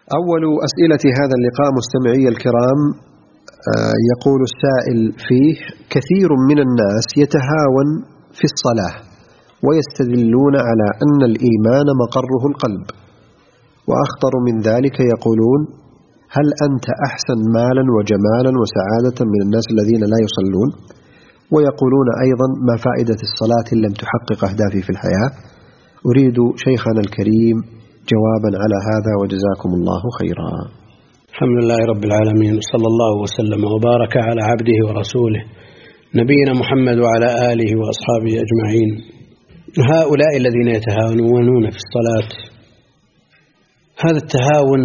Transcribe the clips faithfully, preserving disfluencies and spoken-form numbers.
أول أسئلة هذا اللقاء مستمعي الكرام، يقول السائل فيه: كثير من الناس يتهاون في الصلاة ويستدلون على أن الإيمان مقره القلب، وأخطر من ذلك يقولون: هل أنت أحسن مالا وجمالا وسعادة من الناس الذين لا يصلون؟ ويقولون أيضا: ما فائدة الصلاة إن لم تحقق أهدافي في الحياة؟ أريد شيخنا الكريم جوابا على هذا، وجزاكم الله خيرا. الحمد لله رب العالمين، صلى الله وسلم وبارك على عبده ورسوله نبينا محمد وعلى آله وأصحابه أجمعين. هؤلاء الذين يتهاونون في الصلاة، هذا التهاون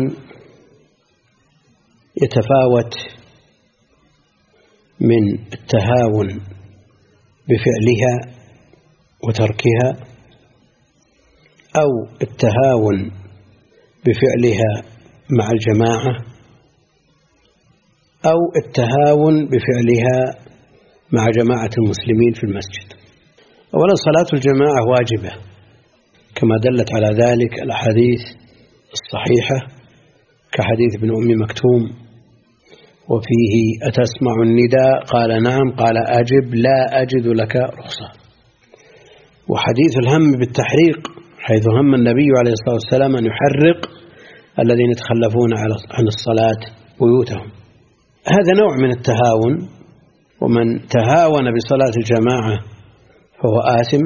يتفاوت من التهاون بفعلها وتركها، أو التهاون بفعلها مع الجماعة، أو التهاون بفعلها مع جماعة المسلمين في المسجد. أولا، صلاة الجماعة واجبة كما دلت على ذلك الأحاديث الصحيحة، كحديث ابن أم مكتوم وفيه: أتسمع النداء؟ قال نعم. قال أجب، لا أجد لك رخصة. وحديث الهم بالتحريق، حيث هم النبي عليه الصلاة والسلام أن يحرق الذين يتخلفون عن الصلاة بيوتهم. هذا نوع من التهاون، ومن تهاون بصلاة الجماعة فهو آثم.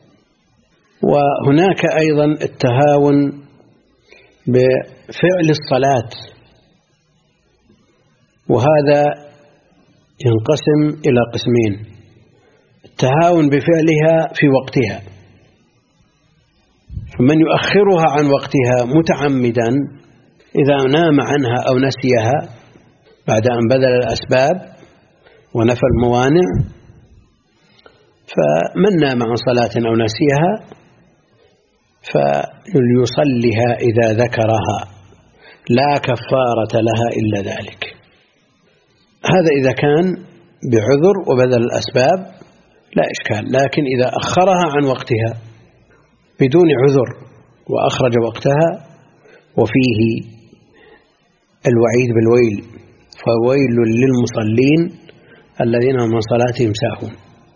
وهناك أيضا التهاون بفعل الصلاة، وهذا ينقسم إلى قسمين: التهاون بفعلها في وقتها، فمن يؤخرها عن وقتها متعمدا إذا نام عنها أو نسيها بعد أن بذل الأسباب ونفى الموانع، فمن نام عن صلاة أو نسيها فليصلها إذا ذكرها، لا كفارة لها إلا ذلك. هذا إذا كان بعذر وبذل الأسباب لا إشكال، لكن إذا أخرها عن وقتها بدون عذر وأخرج وقتها وفيه الوعيد بالويل، فويل للمصلين الذين من صلاتهم ساهون.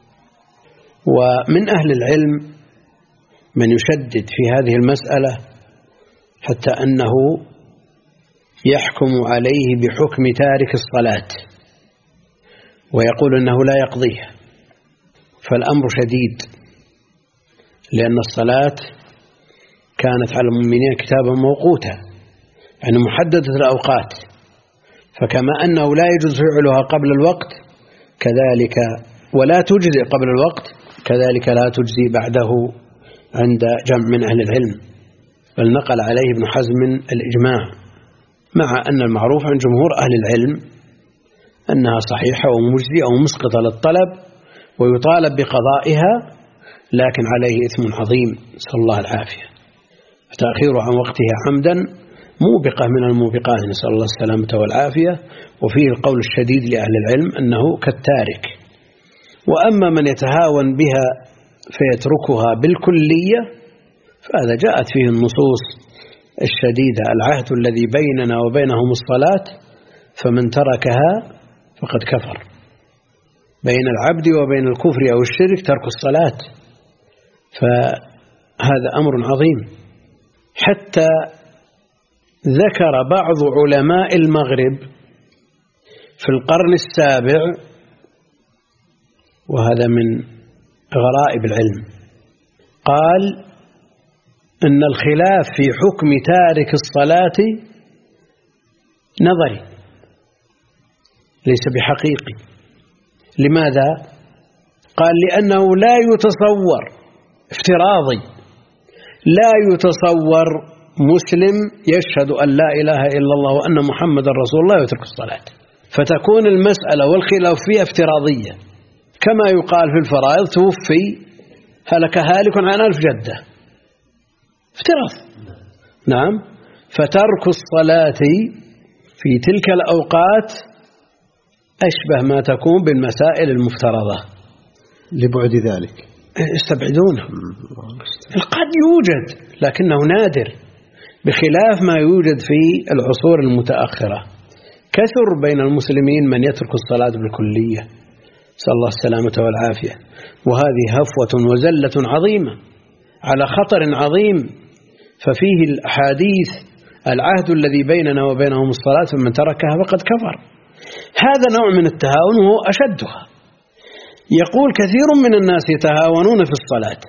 ومن أهل العلم من يشدد في هذه المسألة حتى أنه يحكم عليه بحكم تارك الصلاة ويقول أنه لا يقضيها. فالأمر شديد، لأن الصلاة كانت على المؤمنين كتابا موقوتا، يعني محددة الأوقات، فكما أنه لا يجوز فعلها قبل الوقت كذلك، ولا تجزئ قبل الوقت كذلك لا تجزي بعده عند جمع من أهل العلم، بل نقل عليه ابن حزم الإجماع، مع أن المعروف عن جمهور أهل العلم أنها صحيحة ومجزئة ومسقطة للطلب ويطالب بقضائها، لكن عليه إثم عظيم، نسأل الله العافية. فتأخير عن وقتها عمدا موبقة من الموبقات، نسأل الله السلامة والعافية. وفيه القول الشديد لأهل العلم أنه كالتارك. وأما من يتهاون بها فيتركها بالكلية فهذا جاءت فيه النصوص الشديدة: العهد الذي بيننا وبينهم الصلاة فمن تركها فقد كفر. بين العبد وبين الكفر أو الشرك ترك الصلاة، فهذا أمر عظيم. حتى ذكر بعض علماء المغرب في القرن السابع، وهذا من غرائب العلم، قال إن الخلاف في حكم تارك الصلاة نظري ليس بحقيقي. لماذا؟ قال لأنه لا يتصور، افتراضي، لا يتصور مسلم يشهد أن لا إله إلا الله وأن محمد رسول الله ويترك الصلاة، فتكون المسألة والخلاف فيها افتراضية، كما يقال في الفرائض: توفي هلك هالك عن ألف جدة، افتراض. نعم. فترك الصلاة في تلك الأوقات أشبه ما تكون بالمسائل المفترضة لبعد ذلك، استبعدونه. قد يوجد لكنه نادر، بخلاف ما يوجد في العصور المتأخرة. كثر بين المسلمين من يترك الصلاة بالكلية، نسأل الله السلامة والعافية، وهذه هفوة وزلة عظيمة على خطر عظيم. ففيه الأحاديث العهد الذي بيننا وبينهم الصلاة فمن تركها فقد كفر. هذا نوع من التهاون وهو أشدها. يقول كثير من الناس يتهاونون في الصلاة،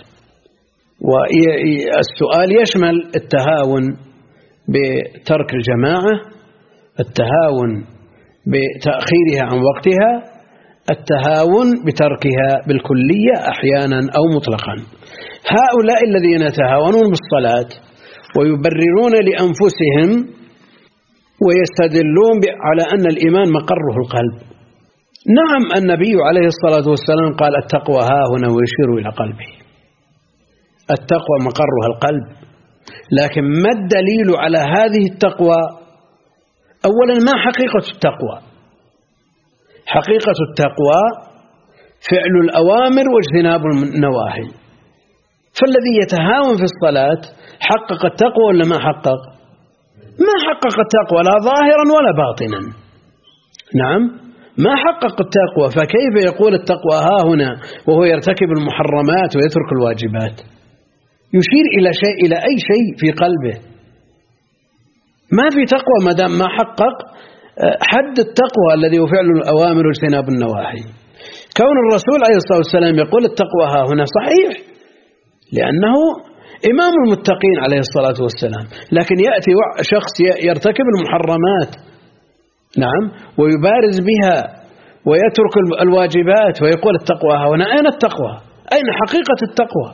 والسؤال يشمل التهاون بترك الجماعة، التهاون بتأخيرها عن وقتها، التهاون بتركها بالكلية أحيانا أو مطلقا. هؤلاء الذين يتهاونون بالصلاة ويبررون لأنفسهم ويستدلون على أن الإيمان مقره القلب. نعم، النبي عليه الصلاة والسلام قال التقوى ها هنا ويشير إلى قلبه. التقوى مقرها القلب، لكن ما الدليل على هذه التقوى؟ أولا، ما حقيقة التقوى؟ حقيقة التقوى فعل الأوامر واجتناب النواهي. فالذي يتهاون في الصلاة حقق التقوى ولا ما حقق؟ ما حقق التقوى لا ظاهرا ولا باطنا. نعم، ما حقق التقوى. فكيف يقول التقوى ها هنا وهو يرتكب المحرمات ويترك الواجبات؟ يشير إلى شيء، إلى أي شيء في قلبه. ما في تقوى ما دام ما حقق حد التقوى الذي هو فعل الأوامر واجتناب النواهي. كون الرسول عليه الصلاة والسلام يقول التقوى ها هنا صحيح، لأنه إمام المتقين عليه الصلاة والسلام، لكن يأتي شخص يرتكب المحرمات، نعم، ويبارز بها ويترك الواجبات ويقول التقوى ها هنا. أين التقوى؟ أين حقيقة التقوى؟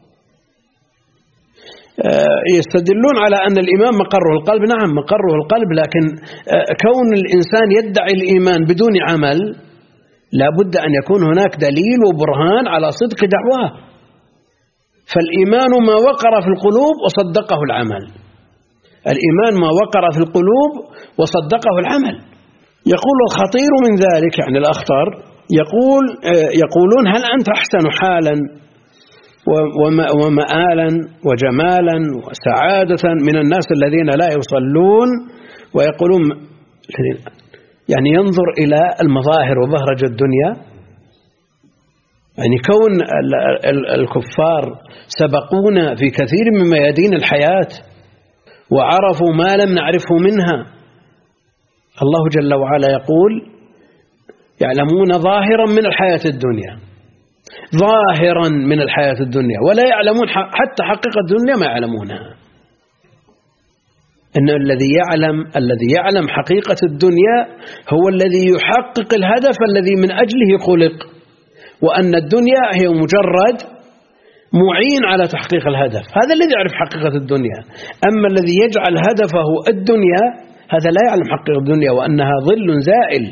يستدلون على أن الإيمان مقره القلب. نعم، مقره القلب، لكن كون الإنسان يدعي الإيمان بدون عمل لا بد أن يكون هناك دليل وبرهان على صدق دعواه. فالإيمان ما وقر في القلوب وصدقه العمل. الإيمان ما وقر في القلوب وصدقه العمل. يقول الخطير من ذلك، يعني الأخطر، يقول يقولون هل أنت أحسن حالا ومآلا وجمالا وسعادة من الناس الذين لا يصلون ويقولون، يعني ينظر إلى المظاهر وبهرج الدنيا. يعني كون الكفار سبقونا في كثير من ميادين الحياة وعرفوا ما لم نعرفه منها. الله جل وعلا يقول يعلمون ظاهرا من الحياة الدنيا، ظاهرا من الحياة الدنيا، ولا يعلمون حتى حقيقة الدنيا ما يعلمونها. إن الذي يعلم الذي يعلم حقيقة الدنيا هو الذي يحقق الهدف الذي من أجله خلق، وأن الدنيا هي مجرد معين على تحقيق الهدف. هذا الذي يعرف حقيقة الدنيا. أما الذي يجعل هدفه الدنيا هذا لا يعلم حقيقة الدنيا وأنها ظل زائل.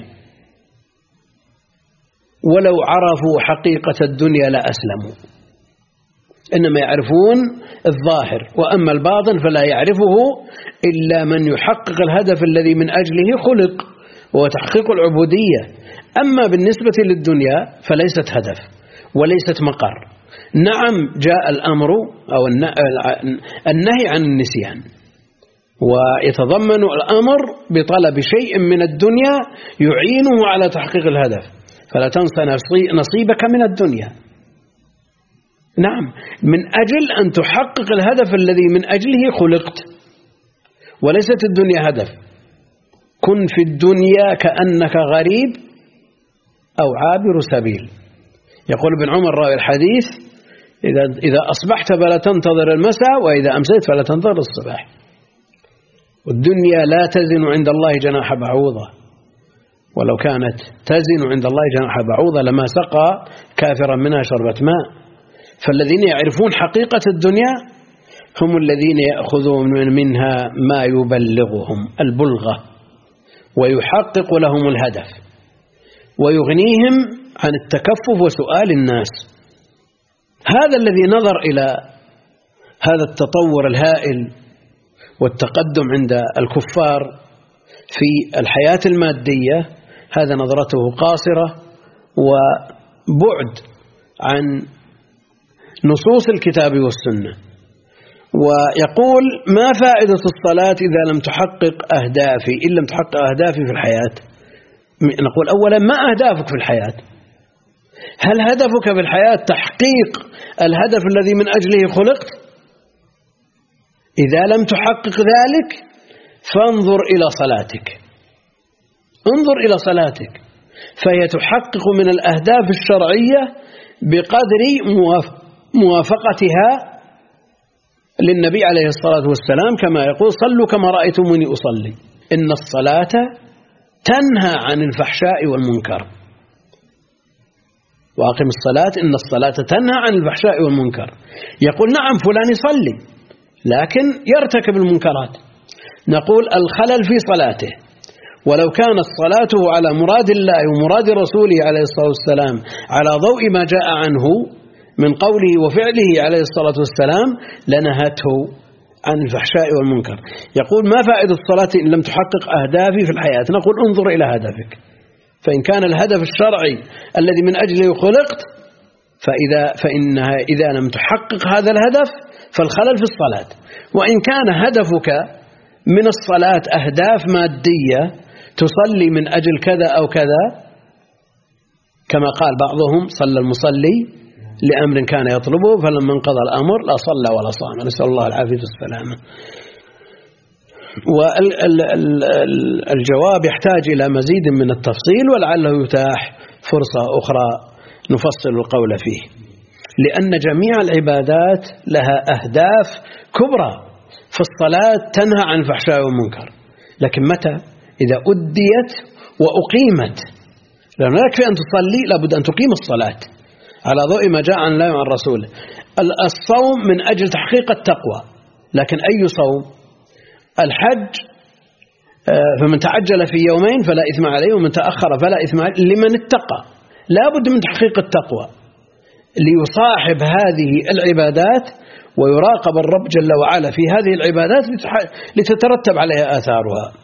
ولو عرفوا حقيقة الدنيا لا أسلموا، إنما يعرفون الظاهر، وأما الباطن فلا يعرفه إلا من يحقق الهدف الذي من أجله خلق، وهو تحقيق العبودية. أما بالنسبة للدنيا فليست هدف وليست مقر. نعم، جاء الأمر أو النهي عن النسيان، ويتضمن الأمر بطلب شيء من الدنيا يعينه على تحقيق الهدف، فلا تنسى نصيبك من الدنيا. نعم، من أجل أن تحقق الهدف الذي من أجله خلقت، وليست الدنيا هدف. كن في الدنيا كأنك غريب أو عابر سبيل. يقول ابن عمر راوي الحديث إذا, إذا أصبحت فلا تنتظر المساء، وإذا أمسيت فلا تنتظر الصباح. والدنيا لا تزن عند الله جناح بعوضة، ولو كانت تزن عند الله جناح بعوضة لما سقى كافرا منها شربة ماء. فالذين يعرفون حقيقة الدنيا هم الذين يأخذون منها ما يبلغهم البلغة ويحقق لهم الهدف ويغنيهم عن التكفف وسؤال الناس. هذا الذي نظر إلى هذا التطور الهائل والتقدم عند الكفار في الحياة المادية، هذا نظرته قاصرة وبعد عن نصوص الكتاب والسنة. ويقول ما فائدة الصلاة إذا لم تحقق أهدافي إن لم تحقق أهدافي في الحياة؟ نقول أولا ما أهدافك في الحياة؟ هل هدفك في الحياة تحقيق الهدف الذي من أجله خلقت؟ إذا لم تحقق ذلك فانظر إلى صلاتك، انظر إلى صلاتك، فهي تحقق من الأهداف الشرعية بقدر موافقتها للنبي عليه الصلاة والسلام، كما يقول صلوا كما رأيتموني أصلي. إن الصلاة تنهى عن الفحشاء والمنكر، وأقم الصلاة إن الصلاة تنهى عن الفحشاء والمنكر. يقول نعم فلان يصلي لكن يرتكب المنكرات، نقول الخلل في صلاته، ولو كانت صلاته على مراد الله ومراد رسوله عليه الصلاة والسلام على ضوء ما جاء عنه من قوله وفعله عليه الصلاة والسلام لنهته عن الفحشاء والمنكر. يقول ما فائدة الصلاة إن لم تحقق أهدافي في الحياة؟ نقول انظر إلى هدفك، فإن كان الهدف الشرعي الذي من أجله خلقت فإذا فإنها إذا لم تحقق هذا الهدف فالخلل في الصلاة. وإن كان هدفك من الصلاة أهداف مادية تصلي من أجل كذا أو كذا، كما قال بعضهم صلى المصلي لأمر كان يطلبه فلما انقضى الأمر لا صلى ولا صام، نسأل الله العافية والسلامة. والجواب يحتاج إلى مزيد من التفصيل، ولعله يتاح فرصة أخرى نفصل القول فيه، لأن جميع العبادات لها أهداف كبرى. فالصلاة تنهى عن الفحشاء والمنكر، لكن متى؟ إذا أديت وأقيمت، لأنه لا يكفي أن تصلي، لابد أن تقيم الصلاة على ضوء ما جاء عن الله وعن رسوله. الصوم من أجل تحقيق التقوى، لكن أي صوم؟ الحج فمن تعجل في يومين فلا إثم عليه ومن تأخر فلا إثم عليه لمن اتقى. لا بد من تحقيق التقوى ليصاحب هذه العبادات ويراقب الرب جل وعلا في هذه العبادات لتترتب عليها آثارها.